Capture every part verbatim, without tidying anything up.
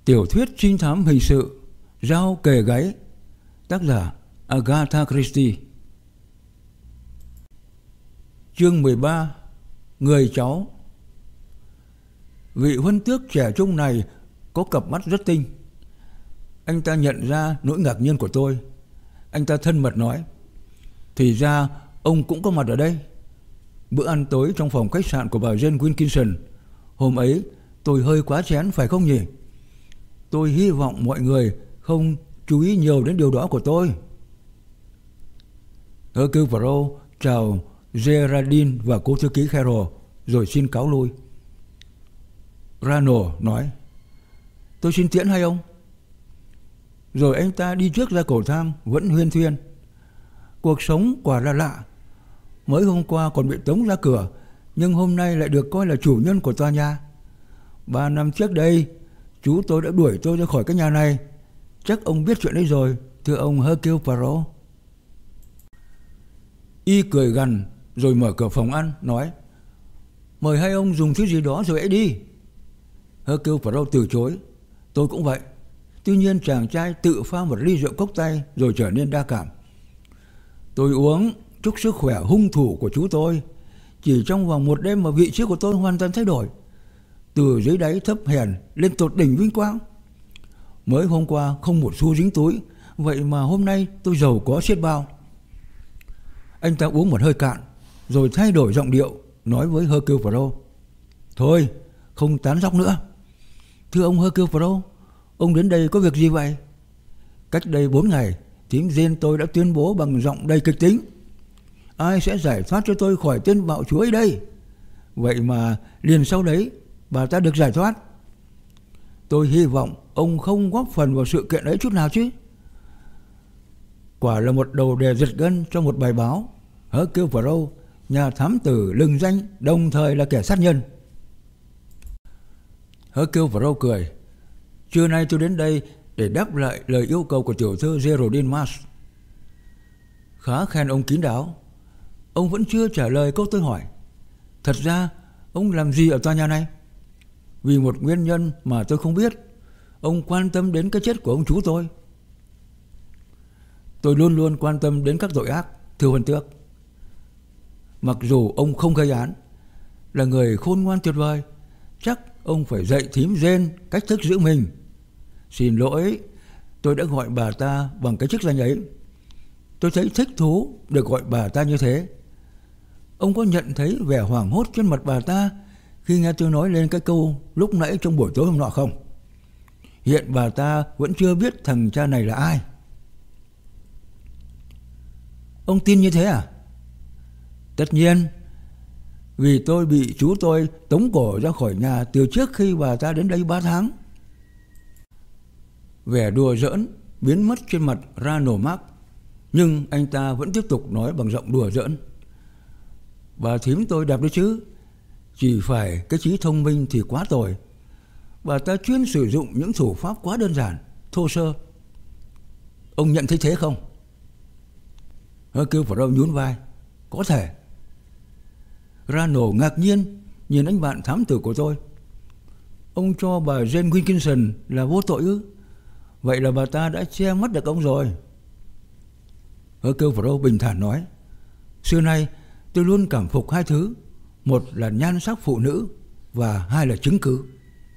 Tiểu thuyết trinh thám hình sự Dao kề gáy, tác giả Agatha Christie. Chương mười ba. Người cháu. Vị huân tước trẻ trung này có cặp mắt rất tinh. Anh ta nhận ra nỗi ngạc nhiên của tôi. Anh ta thân mật nói: thì ra ông cũng có mặt ở đây. Bữa ăn tối trong phòng khách sạn của bà Jane Wilkinson. Hôm ấy tôi hơi quá chén phải không nhỉ? Tôi hy vọng mọi người không chú ý nhiều đến điều đó của tôi. Hercule Poirot chào Geraldine và cô thư ký Carroll rồi xin cáo lui. Ranald nói: tôi xin tiễn hai ông. Rồi anh ta đi trước ra cầu thang vẫn huyên thuyên: cuộc sống quả là lạ. Mới hôm qua còn bị tống ra cửa, nhưng hôm nay lại được coi là chủ nhân của tòa nhà. Ba năm trước đây, chú tôi đã đuổi tôi ra khỏi cái nhà này. Chắc ông biết chuyện đấy rồi, thưa ông Hercule Poirot. Y cười gằn rồi mở cửa phòng ăn, nói: mời hai ông dùng thứ gì đó rồi hãy đi. Hercule Poirot từ chối. Tôi cũng vậy. Tuy nhiên chàng trai tự pha một ly rượu cốc tay rồi trở nên đa cảm. Tôi uống chúc sức khỏe hung thủ của chú tôi. Chỉ trong vòng một đêm mà vị trí của tôi hoàn toàn thay đổi, từ dưới đáy thấp hèn lên tột đỉnh vinh quang. Mới hôm qua không một xu dính túi, vậy mà hôm nay tôi giàu có xiết bao. Anh ta uống một hơi cạn rồi thay đổi giọng điệu, nói với Hercule Poirot: thôi, không tán dóc nữa. Thưa ông Hercule Poirot, ông đến đây có việc gì vậy? Cách đây bốn ngày, thím Jane tôi đã tuyên bố bằng giọng đầy kịch tính: ai sẽ giải thoát cho tôi khỏi tên bạo chúa ấy đây? Vậy mà liền sau đấy bà ta được giải thoát. Tôi hy vọng ông không góp phần vào sự kiện ấy chút nào chứ. Quả là một đầu đề giật gân cho một bài báo. Hercule Poirot, nhà thám tử lừng danh, đồng thời là kẻ sát nhân. Hercule Poirot cười: trưa nay tôi đến đây để đáp lại lời yêu cầu của tiểu thư Geraldine Marsh. Khá khen ông kín đáo. Ông vẫn chưa trả lời câu tôi hỏi. Thật ra ông làm gì ở tòa nhà này? Vì một nguyên nhân mà tôi không biết, ông quan tâm đến cái chết của ông chú tôi. Tôi luôn luôn quan tâm đến các tội ác, thưa huân tước. Mặc dù ông không gây án, là người khôn ngoan tuyệt vời, chắc ông phải dạy thím Jane cách thức giữ mình. Xin lỗi, tôi đã gọi bà ta bằng cái chức danh ấy. Tôi thấy thích thú được gọi bà ta như thế. Ông có nhận thấy vẻ hoảng hốt trên mặt bà ta khi nghe tôi nói lên cái câu lúc nãy trong buổi tối hôm nọ không? Hiện bà ta vẫn chưa biết thằng cha này là ai. Ông tin như thế à? Tất nhiên, vì tôi bị chú tôi tống cổ ra khỏi nhà từ trước khi bà ta đến đây ba tháng. Vẻ đùa giỡn biến mất trên mặt Ranald Mark, nhưng anh ta vẫn tiếp tục nói bằng giọng đùa giỡn: bà thím tôi đẹp đấy chứ, chỉ phải cái trí thông minh thì quá tồi. Bà ta chuyên sử dụng những thủ pháp quá đơn giản, thô sơ. Ông nhận thấy thế không? Hercule Poirot nhún vai: có thể. Ranald ngạc nhiên nhìn anh bạn thám tử của tôi. Ông cho bà Jane Wilkinson là vô tội ư? Vậy là bà ta đã che mắt được ông rồi. Hercule Poirot bình thản nói: xưa nay tôi luôn cảm phục hai thứ. Một là nhan sắc phụ nữ, và hai là chứng cứ.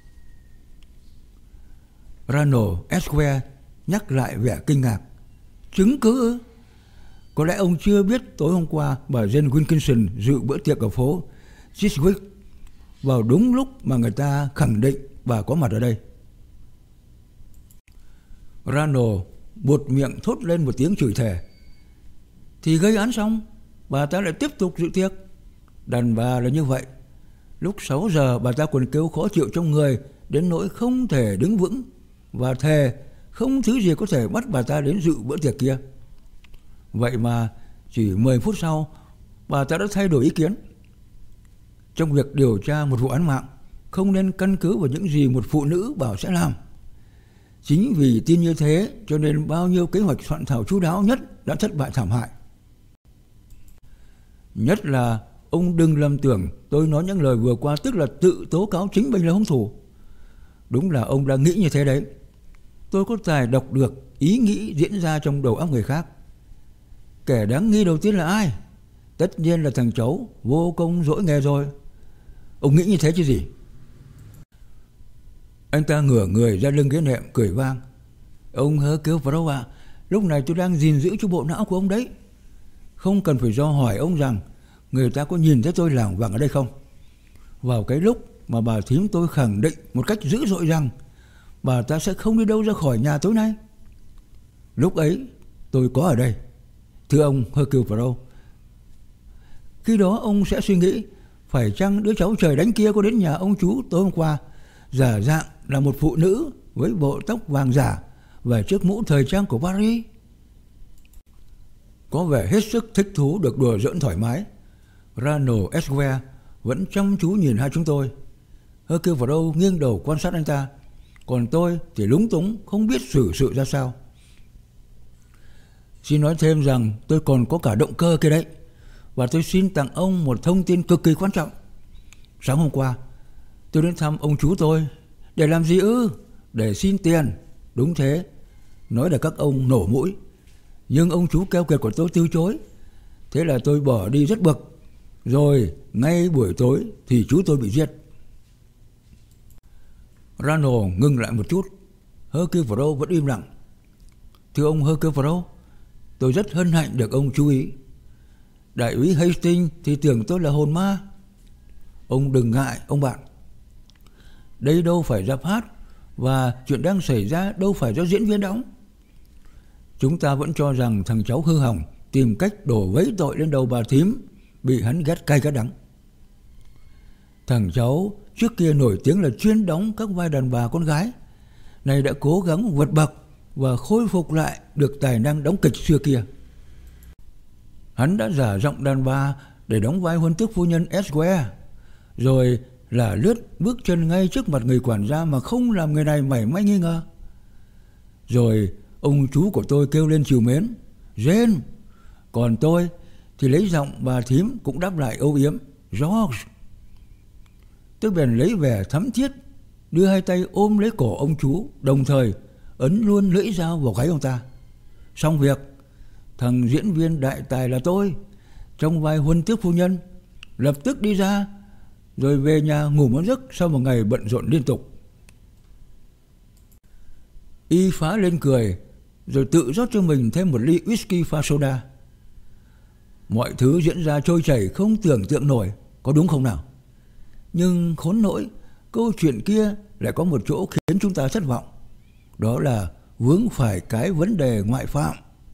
Ranald Esquire nhắc lại vẻ kinh ngạc: chứng cứ ư? Có lẽ ông chưa biết tối hôm qua bà Jane Wilkinson dự bữa tiệc ở phố Chiswick vào đúng lúc mà người ta khẳng định bà có mặt ở đây. Ranald buột miệng thốt lên một tiếng chửi thề. Thì gây án xong, bà ta lại tiếp tục dự tiệc. Đàn bà là như vậy. Lúc sáu giờ bà ta còn kêu khó chịu trong người đến nỗi không thể đứng vững, và thề không thứ gì có thể bắt bà ta đến dự bữa tiệc kia. Vậy mà chỉ mười phút sau, bà ta đã thay đổi ý kiến. Trong việc điều tra một vụ án mạng, không nên căn cứ vào những gì một phụ nữ bảo sẽ làm. Chính vì tin như thế cho nên bao nhiêu kế hoạch soạn thảo chu đáo nhất đã thất bại thảm hại. Nhất là ông đừng lầm tưởng tôi nói những lời vừa qua tức là tự tố cáo chính mình là hung thủ. Đúng là ông đang nghĩ như thế đấy. Tôi có tài đọc được ý nghĩ diễn ra trong đầu óc người khác. Kẻ đáng nghi đầu tiên là ai? Tất nhiên là thằng cháu vô công dỗi nghề rồi. Ông nghĩ như thế chứ gì? Anh ta ngửa người ra lưng ghế nệm cười vang. Ông Hercule Poirot ạ, lúc này tôi đang gìn giữ cho bộ não của ông đấy. Không cần phải do hỏi ông rằng người ta có nhìn thấy tôi lảng vảng ở đây không. Vào cái lúc mà bà thím tôi khẳng định một cách dữ dội rằng bà ta sẽ không đi đâu ra khỏi nhà tối nay, lúc ấy tôi có ở đây, thưa ông Hercule Poirot. Khi đó ông sẽ suy nghĩ phải chăng đứa cháu trời đánh kia có đến nhà ông chú tối hôm qua, giả dạng là một phụ nữ với bộ tóc vàng giả và chiếc mũ thời trang của Paris. Có vẻ hết sức thích thú được đùa giỡn thoải mái. Ronald Esquire vẫn chăm chú nhìn hai chúng tôi. Hercule Poirot nghiêng đầu quan sát anh ta, còn tôi thì lúng túng không biết xử sự ra sao. Xin nói thêm rằng tôi còn có cả động cơ kia đấy, và tôi xin tặng ông một thông tin cực kỳ quan trọng. Sáng hôm qua tôi đến thăm ông chú tôi. Để làm gì ư? Để xin tiền. Đúng thế, nói là các ông nổ mũi. Nhưng ông chú keo kiệt của tôi từ chối. Thế là tôi bỏ đi rất bực. Rồi ngay buổi tối thì chú tôi bị giết. Ronald ngừng lại một chút. Hercule Poirot vẫn im lặng. Thưa ông Hercule Poirot, tôi rất hân hạnh được ông chú ý. Đại úy Hastings thì tưởng tôi là hồn ma. Ông đừng ngại ông bạn. Đây đâu phải rạp hát, và chuyện đang xảy ra đâu phải do diễn viên đóng. Chúng ta vẫn cho rằng thằng cháu hư hỏng tìm cách đổ vấy tội lên đầu bà thím bị hắn ghét cay ghét đắng. Thằng cháu trước kia nổi tiếng là chuyên đóng các vai đàn bà con gái, này đã cố gắng vượt bậc và khôi phục lại được tài năng đóng kịch xưa kia. Hắn đã giả giọng đàn bà để đóng vai huân tước phu nhân Esquire, rồi là lướt bước chân ngay trước mặt người quản gia mà không làm người này mảy may nghi ngờ. Rồi ông chú của tôi kêu lên trìu mến, Jane. Còn tôi thì lấy giọng bà thím cũng đáp lại âu yếm, George. Tôi bèn lấy vẻ thắm thiết, đưa hai tay ôm lấy cổ ông chú, đồng thời ấn luôn lưỡi dao vào gáy ông ta. Xong việc, thằng diễn viên đại tài là tôi, trong vai huân tước phu nhân, lập tức đi ra, rồi về nhà ngủ một giấc sau một ngày bận rộn liên tục. Y phá lên cười, rồi tự rót cho mình thêm một ly whisky pha soda. Mọi thứ diễn ra trôi chảy không tưởng tượng nổi, có đúng không nào? Nhưng khốn nỗi, câu chuyện kia lại có một chỗ khiến chúng ta thất vọng. Đó là vướng phải cái vấn đề ngoại phạm.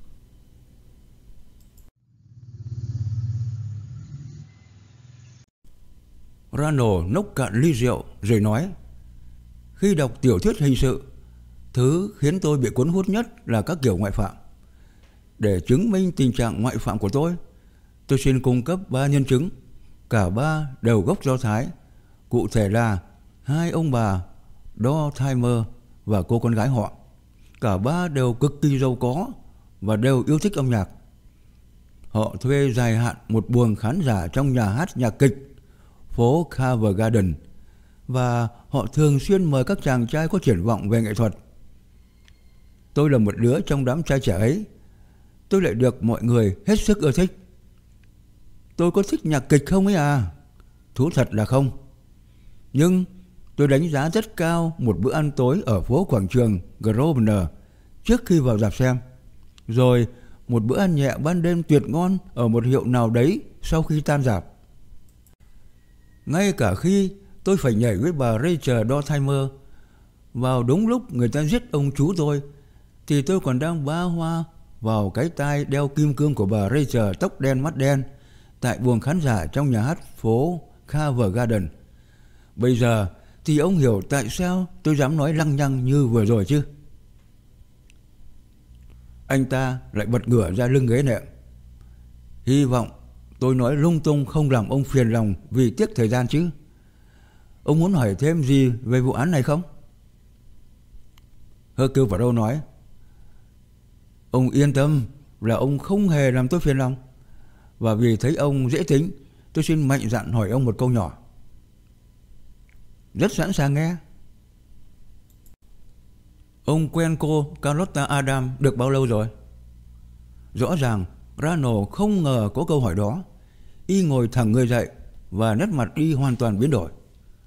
Ronald nốc cạn ly rượu rồi nói, khi đọc tiểu thuyết hình sự, thứ khiến tôi bị cuốn hút nhất là các kiểu ngoại phạm. Để chứng minh tình trạng ngoại phạm của tôi, tôi xin cung cấp ba nhân chứng. Cả ba đều gốc Do Thái. Cụ thể là hai ông bà Dortimer và cô con gái họ. Cả ba đều cực kỳ giàu có và đều yêu thích âm nhạc. Họ thuê dài hạn một buồng khán giả trong nhà hát nhạc kịch phố Covent Garden, và họ thường xuyên mời các chàng trai có triển vọng về nghệ thuật. Tôi là một đứa trong đám trai trẻ ấy. Tôi lại được mọi người hết sức ưa thích. Tôi có thích nhạc kịch không ấy à? Thú thật là không. Nhưng tôi đánh giá rất cao một bữa ăn tối ở phố quảng trường Grosvenor trước khi vào rạp xem. Rồi một bữa ăn nhẹ ban đêm tuyệt ngon ở một hiệu nào đấy sau khi tan rạp. Ngay cả khi tôi phải nhảy với bà Rachel Dortimer vào đúng lúc người ta giết ông chú tôi, thì tôi còn đang ba hoa vào cái tai đeo kim cương của bà Rachel tóc đen mắt đen tại buồng khán giả trong nhà hát phố Covent Garden. Bây giờ thì ông hiểu tại sao tôi dám nói lăng nhăng như vừa rồi chứ? Anh ta lại bật ngửa ra lưng ghế nệm. Hy vọng tôi nói lung tung không làm ông phiền lòng vì tiếc thời gian chứ. Ông muốn hỏi thêm gì về vụ án này không? Hercule Poirot nói, ông yên tâm là ông không hề làm tôi phiền lòng. Và vì thấy ông dễ tính, tôi xin mạnh dạn hỏi ông một câu nhỏ. Rất sẵn sàng nghe. Ông quen cô Carlotta Adam được bao lâu rồi? Rõ ràng Rano không ngờ có câu hỏi đó. Y ngồi thẳng người dậy và nét mặt Y hoàn toàn biến đổi.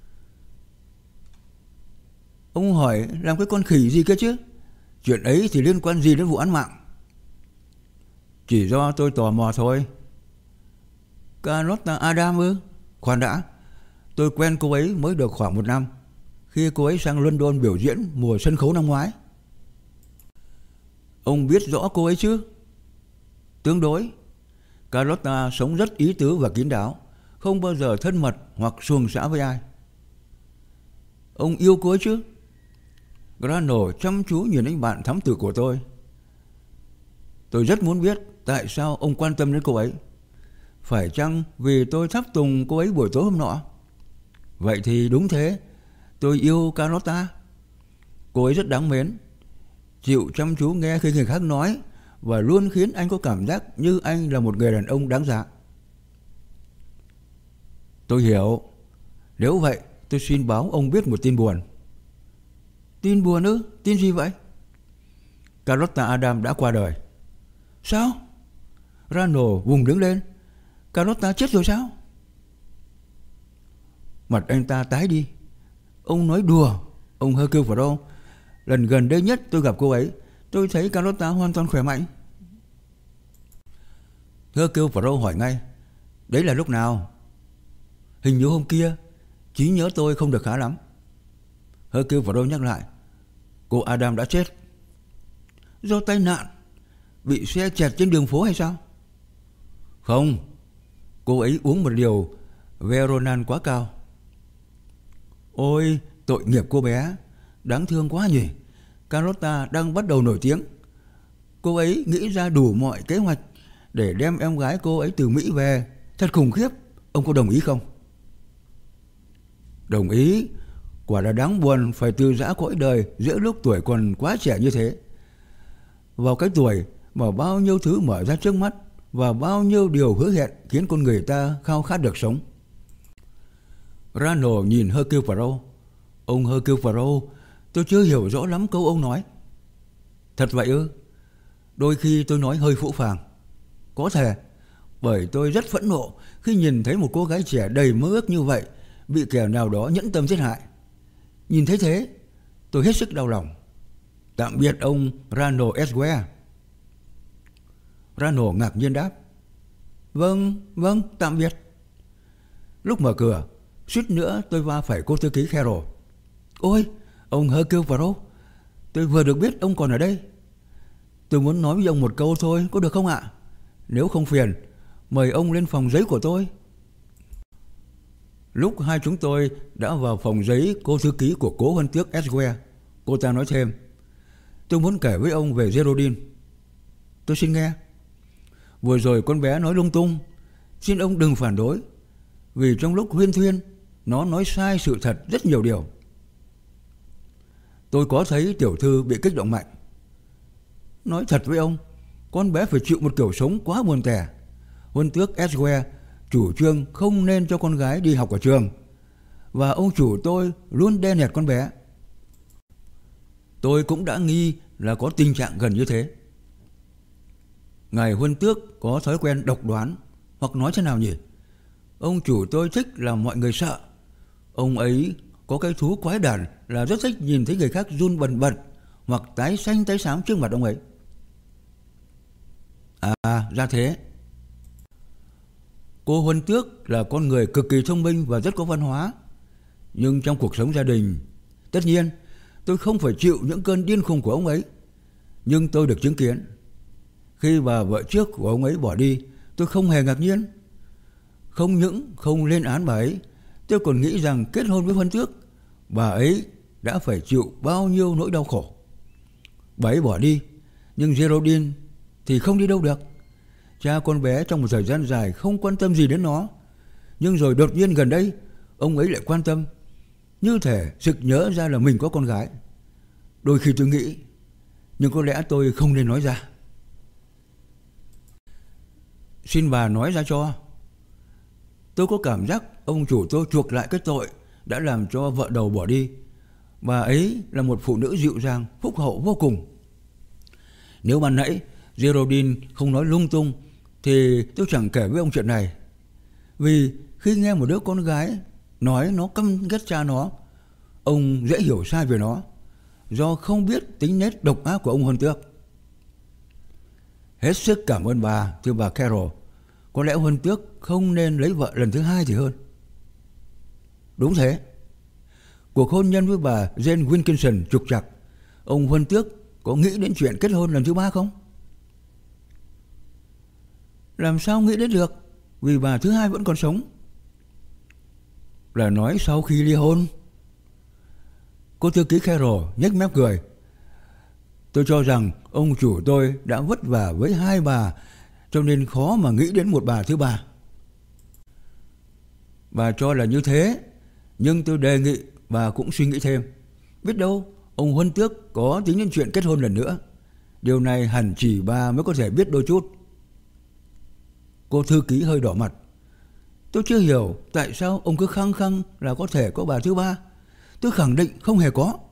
Ông hỏi làm cái con khỉ gì cơ chứ? Chuyện ấy thì liên quan gì đến vụ án mạng? Chỉ do tôi tò mò thôi. Carlotta Adam ư? Khoan đã, tôi quen cô ấy mới được khoảng một năm, khi cô ấy sang London biểu diễn mùa sân khấu năm ngoái. Ông biết rõ cô ấy chứ? Tương đối. Carlotta sống rất ý tứ và kín đáo, không bao giờ thân mật hoặc xuồng xã với ai. Ông yêu cô ấy chứ? Grano chăm chú nhìn anh bạn thám tử của tôi. Tôi rất muốn biết tại sao ông quan tâm đến cô ấy. Phải chăng vì tôi thắp tùng cô ấy buổi tối hôm nọ? Vậy thì đúng thế, tôi yêu Carlotta. Cô ấy rất đáng mến, chịu chăm chú nghe khi người khác nói và luôn khiến anh có cảm giác như anh là một người đàn ông đáng giá. Tôi hiểu. Nếu vậy, tôi xin báo ông biết một tin buồn. Tin buồn ư? Tin gì vậy? Carlotta Adam đã qua đời. Sao? Rano vùng đứng lên. Carlotta chết rồi sao? Mặt anh ta tái đi. Ông nói đùa, ông Hercule Poirot. Lần gần đây nhất tôi gặp cô ấy, tôi thấy Carlotta hoàn toàn khỏe mạnh. Hercule Poirot hỏi ngay. Đấy là lúc nào? Hình như hôm kia. Trí nhớ tôi không được khá lắm. Hercule Poirot nhắc lại. Cô Adam đã chết. Do tai nạn? Bị xe chẹt trên đường phố hay sao? Không. Cô ấy uống một liều Veronal quá cao. Ôi, tội nghiệp cô bé. Đáng thương quá nhỉ. Carlotta đang bắt đầu nổi tiếng. Cô ấy nghĩ ra đủ mọi kế hoạch để đem em gái cô ấy từ Mỹ về. Thật khủng khiếp. Ông có đồng ý không? Đồng ý. Quả là đáng buồn phải từ giã cõi đời giữa lúc tuổi còn quá trẻ như thế. Vào cái tuổi mà bao nhiêu thứ mở ra trước mắt và bao nhiêu điều hứa hẹn khiến con người ta khao khát được sống. Rano nhìn Hercule Poirot. Ông Hercule Poirot, tôi chưa hiểu rõ lắm câu ông nói. Thật vậy ư? Đôi khi tôi nói hơi phũ phàng. Có thể, bởi tôi rất phẫn nộ khi nhìn thấy một cô gái trẻ đầy mơ ước như vậy bị kẻ nào đó nhẫn tâm giết hại. Nhìn thấy thế, tôi hết sức đau lòng. Tạm biệt ông Rano Esquire. Rano ngạc nhiên đáp. Vâng, vâng, tạm biệt. Lúc mở cửa, suýt nữa tôi va phải cô thư ký Carol. Ôi, ông Hercule Poirot, tôi vừa được biết ông còn ở đây. Tôi muốn nói với ông một câu thôi, có được không ạ? Nếu không phiền, mời ông lên phòng giấy của tôi. Lúc hai chúng tôi đã vào phòng giấy cô thư ký của cố huân tước Esquire, cô ta nói thêm. Tôi muốn kể với ông về Geraldine. Tôi xin nghe. Vừa rồi con bé nói lung tung. Xin ông đừng phản đối, vì trong lúc huyên thuyên nó nói sai sự thật rất nhiều điều. Tôi có thấy tiểu thư bị kích động mạnh. Nói thật với ông, con bé phải chịu một kiểu sống quá buồn tẻ. Huân tước Esquire chủ trương không nên cho con gái đi học ở trường, và ông chủ tôi luôn đe nẹt con bé. Tôi cũng đã nghi là có tình trạng gần như thế. Ngài huân tước có thói quen độc đoán, hoặc nói thế nào nhỉ? Ông chủ tôi thích làm mọi người sợ. Ông ấy có cái thú quái đản là rất thích nhìn thấy người khác run bần bật hoặc tái xanh tái xám trước mặt ông ấy. À, ra thế. Cô huân tước là con người cực kỳ thông minh và rất có văn hóa. Nhưng trong cuộc sống gia đình, tất nhiên tôi không phải chịu những cơn điên khùng của ông ấy. Nhưng tôi được chứng kiến. Khi bà vợ trước của ông ấy bỏ đi, tôi không hề ngạc nhiên. Không những không lên án bà ấy, tôi còn nghĩ rằng kết hôn với huân tước, bà ấy đã phải chịu bao nhiêu nỗi đau khổ. Bà ấy bỏ đi, nhưng Geraldine thì không đi đâu được. Cha con bé trong một thời gian dài không quan tâm gì đến nó. Nhưng rồi đột nhiên gần đây, ông ấy lại quan tâm, như thể sực nhớ ra là mình có con gái. Đôi khi tôi nghĩ, nhưng có lẽ tôi không nên nói ra. Xin bà nói ra cho. Tôi có cảm giác ông chủ tôi chuộc lại cái tội đã làm cho vợ đầu bỏ đi, Bà ấy là một phụ nữ dịu dàng, phúc hậu vô cùng. Nếu ban nãy Geraldine không nói lung tung thì tôi chẳng kể với ông chuyện này. Vì khi nghe một đứa con gái nói nó căm ghét cha nó, ông dễ hiểu sai về nó, do không biết tính nết độc ác của ông Huân Tước. Hết sức cảm ơn bà, thưa bà Carroll. Có lẽ Huân Tước không nên lấy vợ lần thứ hai thì hơn. Đúng thế. Cuộc hôn nhân với bà Jane Wilkinson trục trặc, ông Huân Tước có nghĩ đến chuyện kết hôn lần thứ ba không? Làm sao nghĩ đến được, vì bà thứ hai vẫn còn sống. Là nói sau khi ly hôn? Cô thư ký Carroll nhếch mép cười. Tôi cho rằng ông chủ tôi đã vất vả với hai bà, cho nên khó mà nghĩ đến một bà thứ ba. Bà cho là như thế, nhưng tôi đề nghị bà cũng suy nghĩ thêm. Biết đâu ông Huân Tước có tính đến chuyện kết hôn lần nữa. Điều này hẳn chỉ bà mới có thể biết đôi chút. Cô thư ký hơi đỏ mặt. Tôi chưa hiểu tại sao ông cứ khăng khăng là có thể có bà thứ ba. Tôi khẳng định không hề có.